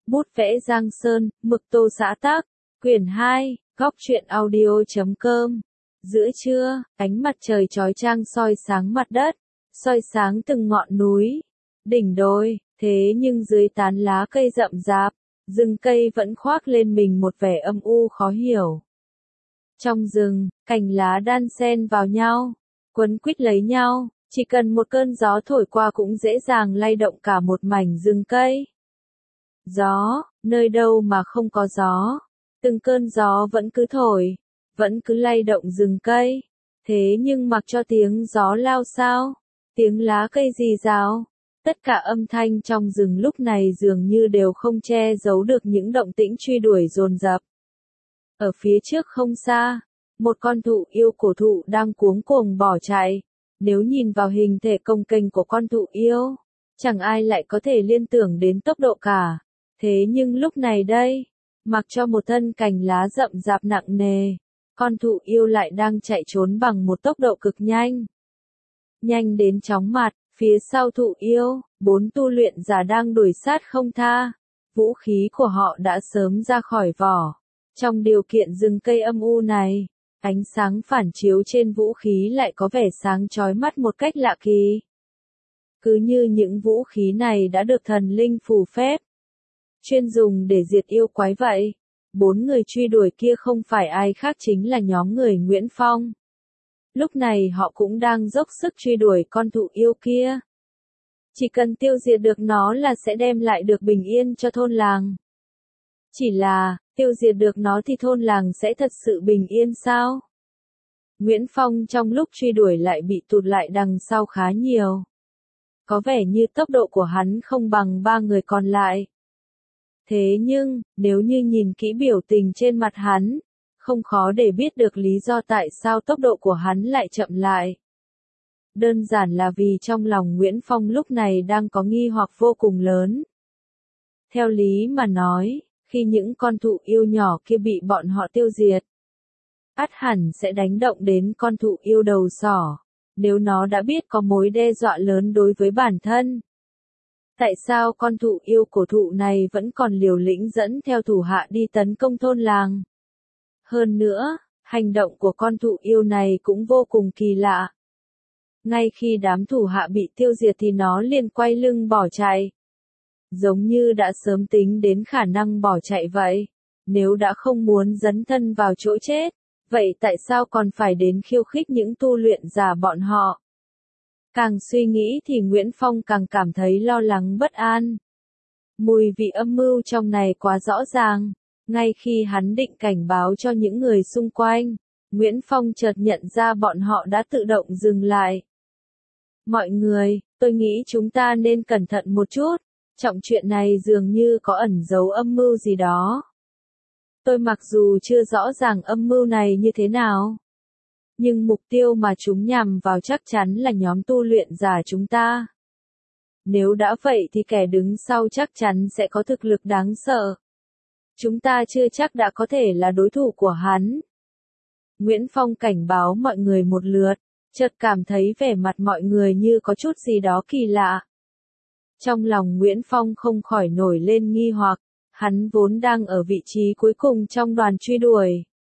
Bút vẽ Giang Sơn, mực tô xã tác, quyển 2, góc truyện audio.com. Giữa trưa, ánh mặt trời chói chang soi sáng mặt đất, soi sáng từng ngọn núi, đỉnh đồi, thế nhưng dưới tán lá cây rậm rạp, rừng cây vẫn khoác lên mình một vẻ âm u khó hiểu. Trong rừng, cành lá đan xen vào nhau, quấn quýt lấy nhau, chỉ cần một cơn gió thổi qua cũng dễ dàng lay động cả một mảnh rừng cây. Gió, nơi đâu mà không có gió, từng cơn gió vẫn cứ thổi, vẫn cứ lay động rừng cây, thế nhưng mặc cho tiếng gió lao xao, tiếng lá cây rì rào, tất cả âm thanh trong rừng lúc này dường như đều không che giấu được những động tĩnh truy đuổi dồn dập. Ở phía trước không xa, một con thụ yêu cổ thụ đang cuống cuồng bỏ chạy. Nếu nhìn vào hình thể cồng kềnh của con thụ yêu, chẳng ai lại có thể liên tưởng đến tốc độ cả. Thế nhưng lúc này đây, mặc cho một thân cành lá rậm rạp nặng nề, con thụ yêu lại đang chạy trốn bằng một tốc độ cực nhanh. Nhanh đến chóng mặt, phía sau thụ yêu, 4 tu luyện giả đang đuổi sát không tha. Vũ khí của họ đã sớm ra khỏi vỏ. Trong điều kiện rừng cây âm u này, ánh sáng phản chiếu trên vũ khí lại có vẻ sáng chói mắt một cách lạ kỳ. Cứ như những vũ khí này đã được thần linh phù phép, chuyên dùng để diệt yêu quái vậy. 4 người truy đuổi kia không phải ai khác chính là nhóm người Nguyễn Phong. Lúc này họ cũng đang dốc sức truy đuổi con thụ yêu kia. Chỉ cần tiêu diệt được nó là sẽ đem lại được bình yên cho thôn làng. Chỉ là, tiêu diệt được nó thì thôn làng sẽ thật sự bình yên sao? Nguyễn Phong trong lúc truy đuổi lại bị tụt lại đằng sau khá nhiều. Có vẻ như tốc độ của hắn không bằng 3 người còn lại. Thế nhưng, nếu như nhìn kỹ biểu tình trên mặt hắn, không khó để biết được lý do tại sao tốc độ của hắn lại chậm lại. Đơn giản là vì trong lòng Nguyễn Phong lúc này đang có nghi hoặc vô cùng lớn. Theo lý mà nói, khi những con thụ yêu nhỏ kia bị bọn họ tiêu diệt, ắt hẳn sẽ đánh động đến con thụ yêu đầu sỏ, nếu nó đã biết có mối đe dọa lớn đối với bản thân. Tại sao con thụ yêu cổ thụ này vẫn còn liều lĩnh dẫn theo thủ hạ đi tấn công thôn làng? Hơn nữa, hành động của con thụ yêu này cũng vô cùng kỳ lạ. Ngay khi đám thủ hạ bị tiêu diệt thì nó liền quay lưng bỏ chạy. Giống như đã sớm tính đến khả năng bỏ chạy vậy. Nếu đã không muốn dấn thân vào chỗ chết, vậy tại sao còn phải đến khiêu khích những tu luyện giả bọn họ? Càng suy nghĩ thì Nguyễn Phong càng cảm thấy lo lắng bất an. Mùi vị âm mưu trong này quá rõ ràng. Ngay khi hắn định cảnh báo cho những người xung quanh, Nguyễn Phong chợt nhận ra bọn họ đã tự động dừng lại. Mọi người, tôi nghĩ chúng ta nên cẩn thận một chút. Trọng chuyện này dường như có ẩn giấu âm mưu gì đó. Tôi mặc dù chưa rõ ràng âm mưu này như thế nào, nhưng mục tiêu mà chúng nhằm vào chắc chắn là nhóm tu luyện giả chúng ta. Nếu đã vậy thì kẻ đứng sau chắc chắn sẽ có thực lực đáng sợ. Chúng ta chưa chắc đã có thể là đối thủ của hắn. Nguyễn Phong cảnh báo mọi người một lượt, chợt cảm thấy vẻ mặt mọi người như có chút gì đó kỳ lạ. Trong lòng Nguyễn Phong không khỏi nổi lên nghi hoặc, hắn vốn đang ở vị trí cuối cùng trong đoàn truy đuổi.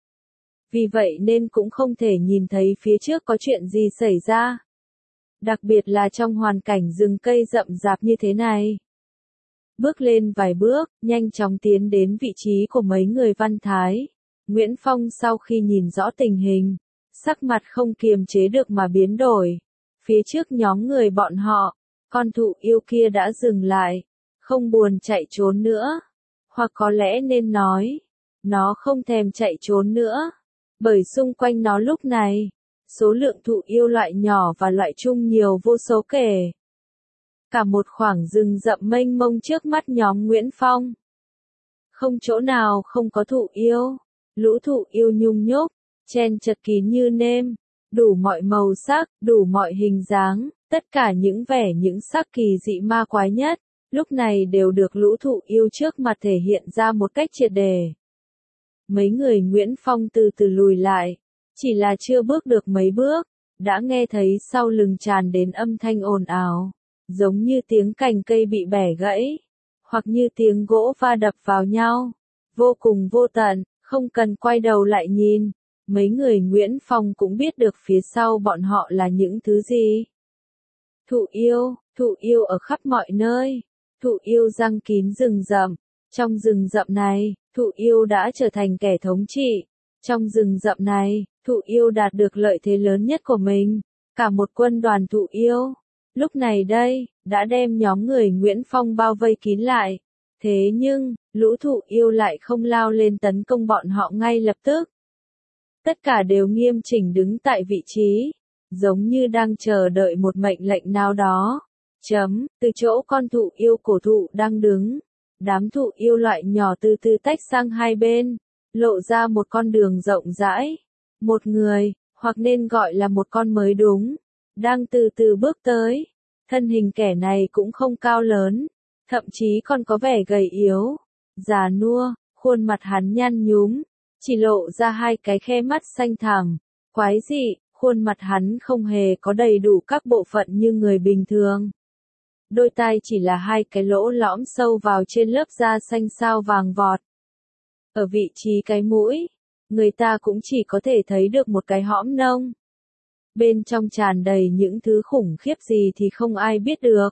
Vì vậy nên cũng không thể nhìn thấy phía trước có chuyện gì xảy ra. Đặc biệt là trong hoàn cảnh rừng cây rậm rạp như thế này. Bước lên vài bước, nhanh chóng tiến đến vị trí của mấy người Văn Thái. Nguyễn Phong sau khi nhìn rõ tình hình, sắc mặt không kiềm chế được mà biến đổi. Phía trước nhóm người bọn họ, con thụ yêu kia đã dừng lại, không buồn chạy trốn nữa. Hoặc có lẽ nên nói, nó không thèm chạy trốn nữa. Bởi xung quanh nó lúc này, số lượng thụ yêu loại nhỏ và loại trung nhiều vô số kể. Cả một khoảng rừng rậm mênh mông trước mắt nhóm Nguyễn Phong. Không chỗ nào không có thụ yêu. Lũ thụ yêu nhung nhúc, chen chật kín như nêm, đủ mọi màu sắc, đủ mọi hình dáng, tất cả những sắc kỳ dị ma quái nhất, lúc này đều được lũ thụ yêu trước mặt thể hiện ra một cách triệt để. Mấy người Nguyễn Phong từ từ lùi lại, chỉ là chưa bước được mấy bước, đã nghe thấy sau lưng tràn đến âm thanh ồn ào, giống như tiếng cành cây bị bẻ gãy, hoặc như tiếng gỗ va đập vào nhau, vô cùng vô tận, không cần quay đầu lại nhìn. Mấy người Nguyễn Phong cũng biết được phía sau bọn họ là những thứ gì. Thụ yêu ở khắp mọi nơi. Thụ yêu giăng kín rừng rậm. Trong rừng rậm này, thụ yêu đã trở thành kẻ thống trị. Trong rừng rậm này, thụ yêu đạt được lợi thế lớn nhất của mình. Cả một quân đoàn thụ yêu. Lúc này đây, đã đem nhóm người Nguyễn Phong bao vây kín lại. Thế nhưng, lũ thụ yêu lại không lao lên tấn công bọn họ ngay lập tức. Tất cả đều nghiêm chỉnh đứng tại vị trí, giống như đang chờ đợi một mệnh lệnh nào đó. Từ chỗ con thụ yêu cổ thụ đang đứng, đám thụ yêu loại nhỏ từ từ tách sang hai bên, lộ ra một con đường rộng rãi. Một người, hoặc nên gọi là một con mới đúng, đang từ từ bước tới. Thân hình kẻ này cũng không cao lớn, thậm chí còn có vẻ gầy yếu, già nua, khuôn mặt hắn nhăn nhúm, chỉ lộ ra hai cái khe mắt xanh thẳm, quái dị, khuôn mặt hắn không hề có đầy đủ các bộ phận như người bình thường. Đôi tai chỉ là hai cái lỗ lõm sâu vào trên lớp da xanh xao vàng vọt. Ở vị trí cái mũi, người ta cũng chỉ có thể thấy được một cái hõm nông. Bên trong tràn đầy những thứ khủng khiếp gì thì không ai biết được.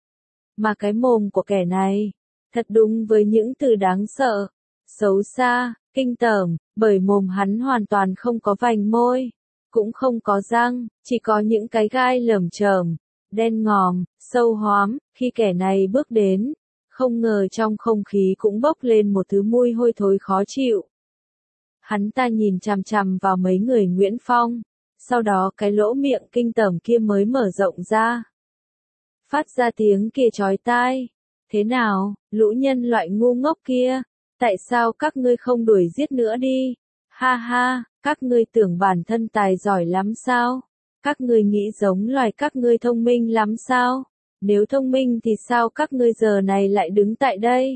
Mà cái mồm của kẻ này, thật đúng với những từ đáng sợ, xấu xa, kinh tởm, bởi mồm hắn hoàn toàn không có vành môi, cũng không có răng, chỉ có những cái gai lởm chởm, đen ngòm, sâu hoắm. Khi kẻ này bước đến, không ngờ trong không khí cũng bốc lên một thứ mùi hôi thối khó chịu. Hắn ta nhìn chằm chằm vào mấy người Nguyễn Phong, sau đó cái lỗ miệng kinh tởm kia mới mở rộng ra. Phát ra tiếng kia chói tai. Thế nào, lũ nhân loại ngu ngốc kia, tại sao các ngươi không đuổi giết nữa đi? Ha ha, các ngươi tưởng bản thân tài giỏi lắm sao? Các ngươi nghĩ giống loài các ngươi thông minh lắm sao? Nếu thông minh thì sao các ngươi giờ này lại đứng tại đây?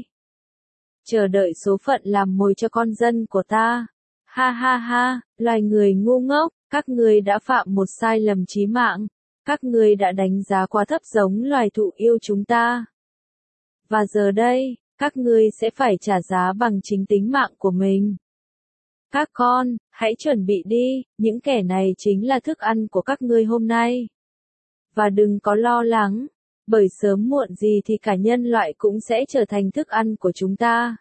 Chờ đợi số phận làm mồi cho con dân của ta. Ha ha ha, loài người ngu ngốc, các ngươi đã phạm một sai lầm chí mạng. Các ngươi đã đánh giá quá thấp giống loài thụ yêu chúng ta. Và giờ đây, các ngươi sẽ phải trả giá bằng chính tính mạng của mình. Các con, hãy chuẩn bị đi, những kẻ này chính là thức ăn của các ngươi hôm nay. Và đừng có lo lắng, bởi sớm muộn gì thì cả nhân loại cũng sẽ trở thành thức ăn của chúng ta.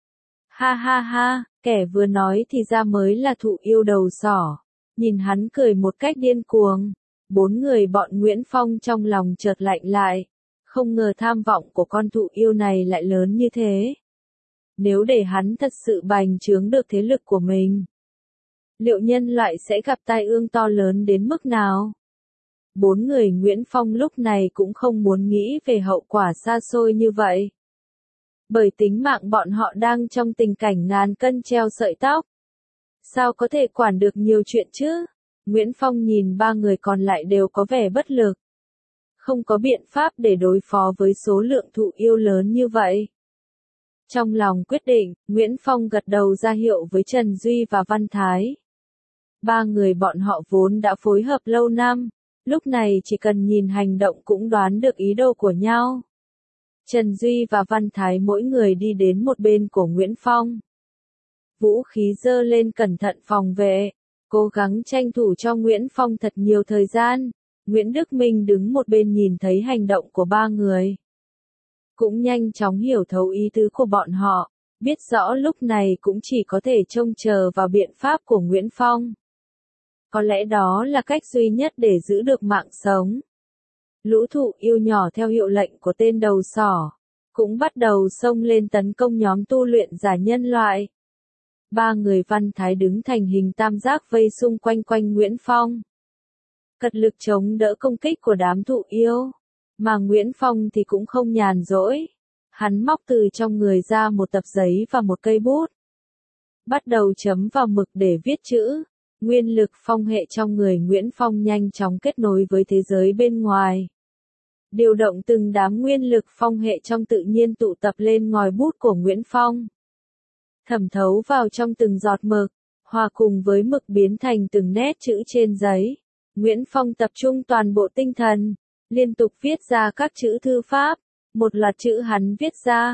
Ha ha ha, kẻ vừa nói thì ra mới là thụ yêu đầu sỏ. Nhìn hắn cười một cách điên cuồng. Bốn người bọn Nguyễn Phong trong lòng chợt lạnh lại. Không ngờ tham vọng của con thụ yêu này lại lớn như thế. Nếu để hắn thật sự bành trướng được thế lực của mình, liệu nhân loại sẽ gặp tai ương to lớn đến mức nào? Bốn người Nguyễn Phong lúc này cũng không muốn nghĩ về hậu quả xa xôi như vậy. Bởi tính mạng bọn họ đang trong tình cảnh ngàn cân treo sợi tóc. Sao có thể quản được nhiều chuyện chứ? Nguyễn Phong nhìn ba người còn lại đều có vẻ bất lực. Không có biện pháp để đối phó với số lượng thụ yêu lớn như vậy. Trong lòng quyết định, Nguyễn Phong gật đầu ra hiệu với Trần Duy và Văn Thái. Ba người bọn họ vốn đã phối hợp lâu năm, lúc này chỉ cần nhìn hành động cũng đoán được ý đồ của nhau. Trần Duy và Văn Thái mỗi người đi đến một bên của Nguyễn Phong. Vũ khí giơ lên cẩn thận phòng vệ, cố gắng tranh thủ cho Nguyễn Phong thật nhiều thời gian. Nguyễn Đức Minh đứng một bên nhìn thấy hành động của ba người. Cũng nhanh chóng hiểu thấu ý tứ của bọn họ, biết rõ lúc này cũng chỉ có thể trông chờ vào biện pháp của Nguyễn Phong. Có lẽ đó là cách duy nhất để giữ được mạng sống. Lũ thụ yêu nhỏ theo hiệu lệnh của tên đầu sỏ, cũng bắt đầu xông lên tấn công nhóm tu luyện giả nhân loại. Ba người Văn Thái đứng thành hình tam giác vây xung quanh Nguyễn Phong. Cật lực chống đỡ công kích của đám thụ yêu. Mà Nguyễn Phong thì cũng không nhàn rỗi. Hắn móc từ trong người ra một tập giấy và một cây bút. Bắt đầu chấm vào mực để viết chữ. Nguyên lực phong hệ trong người Nguyễn Phong nhanh chóng kết nối với thế giới bên ngoài. Điều động từng đám nguyên lực phong hệ trong tự nhiên tụ tập lên ngòi bút của Nguyễn Phong. Thẩm thấu vào trong từng giọt mực, hòa cùng với mực biến thành từng nét chữ trên giấy. Nguyễn Phong tập trung toàn bộ tinh thần, liên tục viết ra các chữ thư pháp. Một loạt chữ hắn viết ra,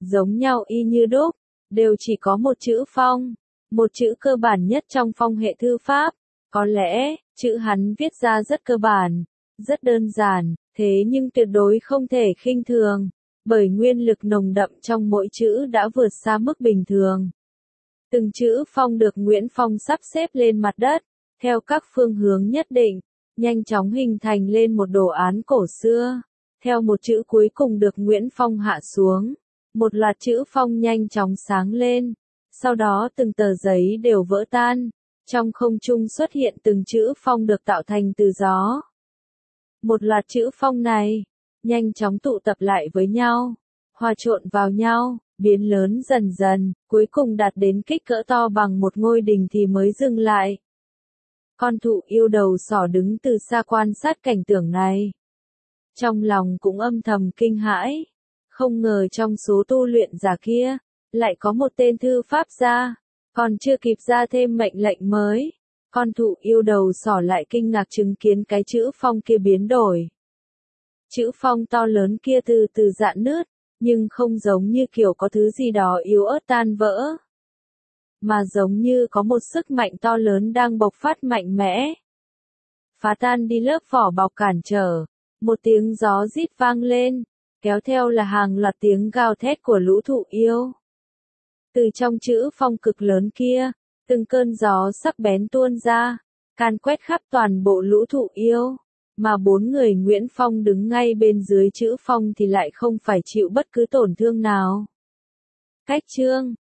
giống nhau y như đúc, đều chỉ có một chữ phong, một chữ cơ bản nhất trong phong hệ thư pháp. Có lẽ, chữ hắn viết ra rất cơ bản, rất đơn giản, thế nhưng tuyệt đối không thể khinh thường, bởi nguyên lực nồng đậm trong mỗi chữ đã vượt xa mức bình thường. Từng chữ phong được Nguyễn Phong sắp xếp lên mặt đất, theo các phương hướng nhất định, nhanh chóng hình thành lên một đồ án cổ xưa. Theo một chữ cuối cùng được Nguyễn Phong hạ xuống, một loạt chữ phong nhanh chóng sáng lên, sau đó từng tờ giấy đều vỡ tan, trong không trung xuất hiện từng chữ phong được tạo thành từ gió. Một loạt chữ phong này, nhanh chóng tụ tập lại với nhau, hòa trộn vào nhau, biến lớn dần dần, cuối cùng đạt đến kích cỡ to bằng một ngôi đình thì mới dừng lại. Con thụ yêu đầu sỏ đứng từ xa quan sát cảnh tượng này. Trong lòng cũng âm thầm kinh hãi, không ngờ trong số tu luyện giả kia, lại có một tên thư pháp gia, còn chưa kịp ra thêm mệnh lệnh mới. Con thụ yêu đầu sỏ lại kinh ngạc chứng kiến cái chữ phong kia biến đổi. Chữ phong to lớn kia từ từ rạn nứt, nhưng không giống như kiểu có thứ gì đó yếu ớt tan vỡ, mà giống như có một sức mạnh to lớn đang bộc phát mạnh mẽ. Phá tan đi lớp vỏ bọc cản trở, một tiếng gió rít vang lên, kéo theo là hàng loạt tiếng gào thét của lũ thụ yêu. Từ trong chữ phong cực lớn kia, từng cơn gió sắc bén tuôn ra, can quét khắp toàn bộ lũ thụ yêu, mà 4 người Nguyễn Phong đứng ngay bên dưới chữ phong thì lại không phải chịu bất cứ tổn thương nào. Cách chương